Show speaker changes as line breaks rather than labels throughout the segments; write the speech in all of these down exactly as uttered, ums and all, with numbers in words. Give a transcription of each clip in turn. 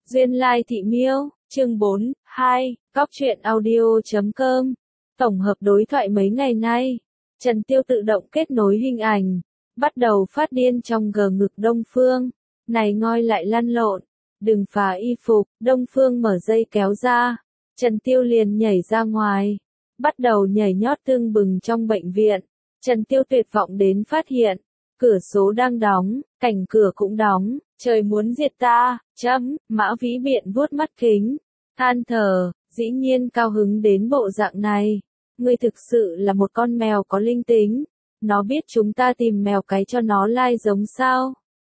Duyên Lai Thị Miêu, chương bốn, hai, Góc truyện audio chấm com. Tổng hợp đối thoại mấy ngày nay. Trần Tiêu tự động kết nối hình ảnh. Bắt đầu phát điên trong gờ ngực Đông Phương. Này ngoi lại lăn lộn. Đừng phá y phục. Đông Phương mở dây kéo ra. Trần Tiêu liền nhảy ra ngoài. Bắt đầu nhảy nhót tưng bừng trong bệnh viện. Trần Tiêu tuyệt vọng đến phát hiện. Cửa số đang đóng, cảnh cửa cũng đóng, trời muốn diệt ta, chấm, Mã Vĩ Biện vuốt mắt kính, than thở, dĩ nhiên cao hứng đến bộ dạng này. Ngươi thực sự là một con mèo có linh tính, nó biết chúng ta tìm mèo cái cho nó lai giống sao?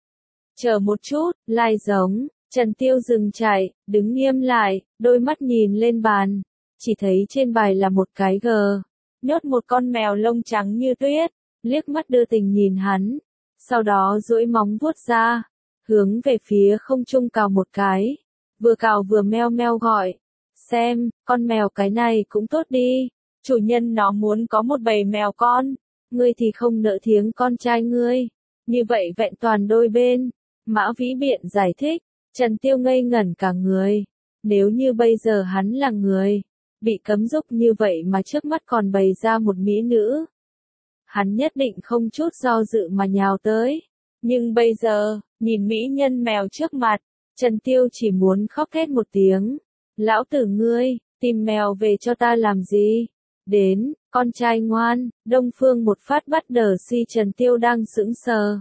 Chờ một chút, lai giống, Trần Tiêu dừng chạy, đứng nghiêm lại, đôi mắt nhìn lên bàn, chỉ thấy trên bài là một cái gờ, nhốt một con mèo lông trắng như tuyết. Liếc mắt đưa tình nhìn hắn, sau đó duỗi móng vuốt ra, hướng về phía không trung cào một cái, vừa cào vừa meo meo gọi, xem, con mèo cái này cũng tốt đi, chủ nhân nó muốn có một bầy mèo con, ngươi thì không nỡ thiếng con trai ngươi, như vậy vẹn toàn đôi bên, Mã Vĩ Biện giải thích, Trần Tiêu ngây ngẩn cả người, nếu như bây giờ hắn là người, bị cấm dục như vậy mà trước mắt còn bày ra một mỹ nữ. Hắn nhất định không chút do dự mà nhào tới. Nhưng bây giờ, nhìn mỹ nhân mèo trước mặt, Trần Tiêu chỉ muốn khóc thét một tiếng. Lão tử ngươi, tìm mèo về cho ta làm gì? Đến, con trai ngoan, Đông Phương một phát bắt đờ si Trần Tiêu đang sững sờ.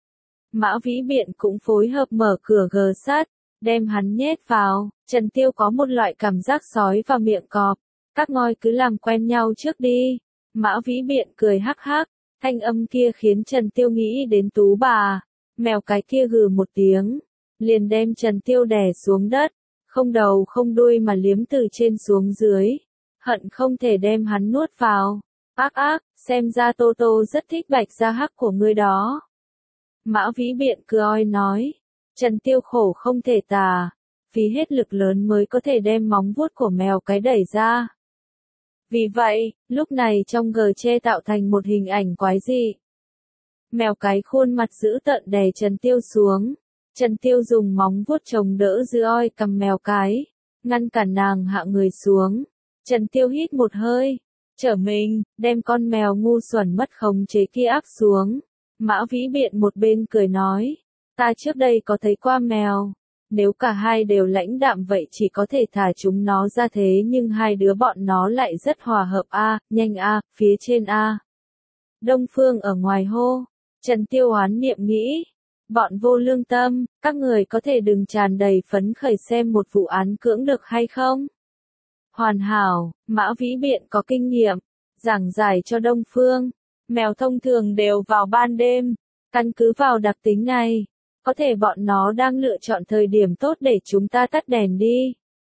Mã Vĩ Biện cũng phối hợp mở cửa gờ sắt, đem hắn nhét vào. Trần Tiêu có một loại cảm giác sói vào miệng cọp. Các ngoi cứ làm quen nhau trước đi. Mã Vĩ Biện cười hắc hắc, thanh âm kia khiến Trần Tiêu nghĩ đến Tú bà, mèo cái kia gừ một tiếng, liền đem Trần Tiêu đè xuống đất, không đầu không đuôi mà liếm từ trên xuống dưới, hận không thể đem hắn nuốt vào. Ác ác, xem ra Tô Tô rất thích bạch da hắc của ngươi đó. Mã Vĩ Biện cười nói, Trần Tiêu khổ không thể tả, phí hết lực lớn mới có thể đem móng vuốt của mèo cái đẩy ra. Vì vậy, lúc này trong gờ che tạo thành một hình ảnh quái dị. Mèo cái khuôn mặt dữ tợn đè Trần Tiêu xuống. Trần Tiêu dùng móng vuốt chống đỡ giữ oi cầm mèo cái, ngăn cản nàng hạ người xuống. Trần Tiêu hít một hơi, trở mình, đem con mèo ngu xuẩn mất khống chế kia áp xuống. Mã Vĩ Biện một bên cười nói, ta trước đây có thấy qua mèo. Nếu cả hai đều lãnh đạm vậy chỉ có thể thả chúng nó ra thế nhưng hai đứa bọn nó lại rất hòa hợp a, nhanh a, phía trên a. Đông Phương ở ngoài hô, Trần Tiêu oán niệm nghĩ, bọn vô lương tâm, các người có thể đừng tràn đầy phấn khởi xem một vụ án cưỡng được hay không? Hoàn hảo, Mã Vĩ Biện có kinh nghiệm, giảng giải cho Đông Phương, mèo thông thường đều vào ban đêm, căn cứ vào đặc tính này. Có thể bọn nó đang lựa chọn thời điểm tốt để chúng ta tắt đèn đi.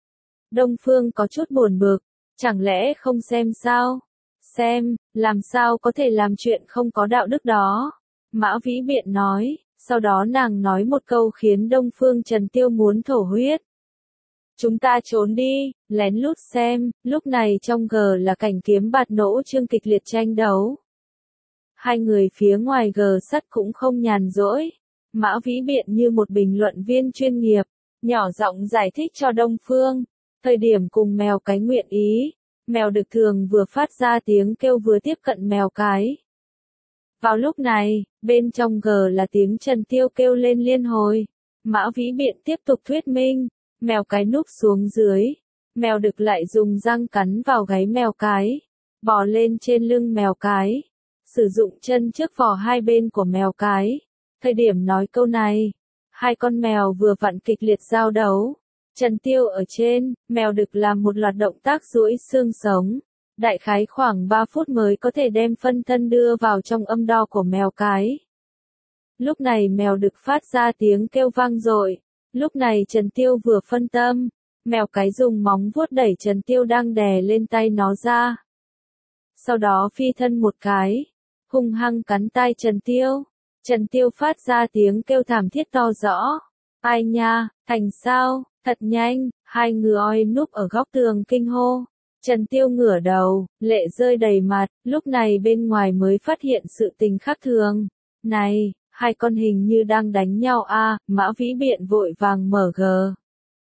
Đông Phương có chút buồn bực, chẳng lẽ không xem sao? Xem, làm sao có thể làm chuyện không có đạo đức đó? Mã Vĩ Biện nói, sau đó nàng nói một câu khiến Đông Phương Trần Tiêu muốn thổ huyết. Chúng ta trốn đi, lén lút xem, lúc này trong gờ là cảnh kiếm bạt nỗ trương kịch liệt tranh đấu. Hai người phía ngoài gờ sắt cũng không nhàn rỗi. Mã Vĩ Biện như một bình luận viên chuyên nghiệp, nhỏ giọng giải thích cho Đông Phương, thời điểm cùng mèo cái nguyện ý, mèo đực thường vừa phát ra tiếng kêu vừa tiếp cận mèo cái. Vào lúc này, bên trong gờ là tiếng Trần Tiêu kêu lên liên hồi, Mã Vĩ Biện tiếp tục thuyết minh, mèo cái núp xuống dưới, mèo đực lại dùng răng cắn vào gáy mèo cái, bò lên trên lưng mèo cái, sử dụng chân trước vỏ hai bên của mèo cái. Thời điểm nói câu này, hai con mèo vừa vặn kịch liệt giao đấu. Trần Tiêu ở trên, mèo đực làm một loạt động tác duỗi xương sống. Đại khái khoảng ba phút mới có thể đem phân thân đưa vào trong âm đo của mèo cái. Lúc này mèo đực phát ra tiếng kêu vang dội. Lúc này Trần Tiêu vừa phân tâm, mèo cái dùng móng vuốt đẩy Trần Tiêu đang đè lên tay nó ra. Sau đó phi thân một cái, hung hăng cắn tai Trần Tiêu. Trần Tiêu phát ra tiếng kêu thảm thiết to rõ. Ai nha, thành sao, thật nhanh, hai người núp ở góc tường kinh hô. Trần Tiêu ngửa đầu, lệ rơi đầy mặt, lúc này bên ngoài mới phát hiện sự tình khác thường. Này, hai con hình như đang đánh nhau a, Mã Vĩ Biện vội vàng mở gờ.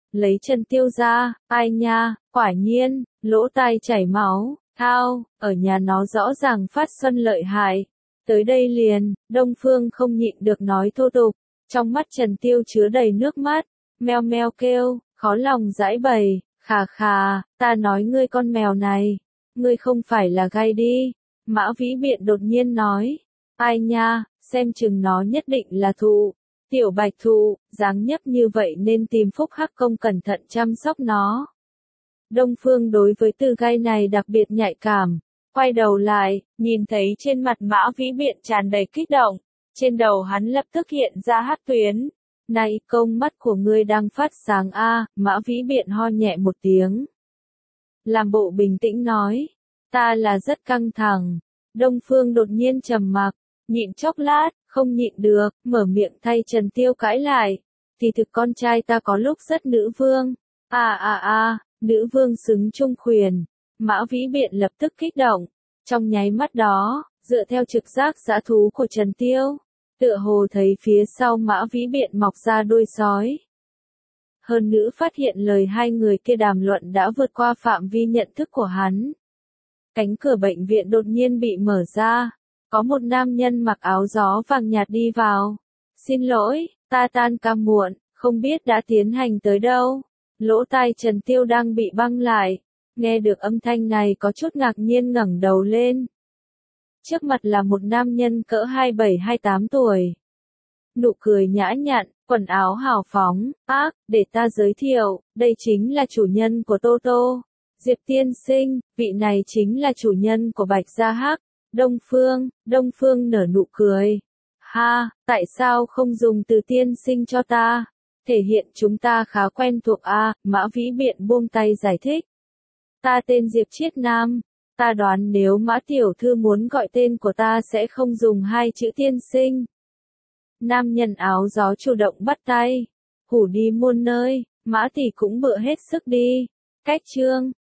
lấy Trần Tiêu ra, ai nha, quả nhiên, lỗ tai chảy máu, thao, ở nhà nó rõ ràng phát xuân lợi hại. Tới đây liền, Đông Phương không nhịn được nói thô tục, trong mắt Trần Tiêu chứa đầy nước mắt, meo meo kêu, khó lòng giải bày, khà khà, ta nói ngươi con mèo này, ngươi không phải là gai đi. Mã Vĩ Biện đột nhiên nói, ai nha, xem chừng nó nhất định là thụ. Tiểu bạch thụ, dáng nhấp như vậy nên tìm Phúc Hắc Công cẩn thận chăm sóc nó. Đông Phương đối với từ gai này đặc biệt nhạy cảm, quay đầu lại, nhìn thấy trên mặt Mã Vĩ Biện tràn đầy kích động, trên đầu hắn lập tức hiện ra hắc tuyến. Này, công mắt của ngươi đang phát sáng a, Mã Vĩ Biện ho nhẹ một tiếng. Làm bộ bình tĩnh nói, ta là rất căng thẳng. Đông Phương đột nhiên trầm mặc, nhịn chốc lát, không nhịn được, mở miệng thay Trần Tiêu cãi lại. Thì thực con trai ta có lúc rất nữ vương. À à à, nữ vương xứng trung quyền. Mã Vĩ Biện lập tức kích động. Trong nháy mắt đó, dựa theo trực giác dã thú của Trần Tiêu, tựa hồ thấy phía sau Mã Vĩ Biện mọc ra đuôi sói. Hơn nữa phát hiện lời hai người kia đàm luận đã vượt qua phạm vi nhận thức của hắn. Cánh cửa bệnh viện đột nhiên bị mở ra. Có một nam nhân mặc áo gió vàng nhạt đi vào. Xin lỗi, ta tan ca muộn, không biết đã tiến hành tới đâu. Lỗ tai Trần Tiêu đang bị băng lại. Nghe được âm thanh này có chút ngạc nhiên ngẩng đầu lên. Trước mặt là một nam nhân cỡ hai mươi bảy hai mươi tám tuổi. Nụ cười nhã nhặn, quần áo hào phóng, ác, để ta giới thiệu, đây chính là chủ nhân của Tô Tô. Diệp tiên sinh, vị này chính là chủ nhân của Bạch Gia Hắc. Đông Phương, Đông Phương nở nụ cười. Ha, tại sao không dùng từ tiên sinh cho ta? Thể hiện chúng ta khá quen thuộc a. Mã Vĩ Biện buông tay giải thích. Ta tên Diệp Chiết Nam. Ta đoán nếu Mã Tiểu Thư muốn gọi tên của ta sẽ không dùng hai chữ tiên sinh. Nam nhân áo gió chủ động bắt tay. Hủ đi muôn nơi, Mã tỷ cũng bựa hết sức đi. Cách chương.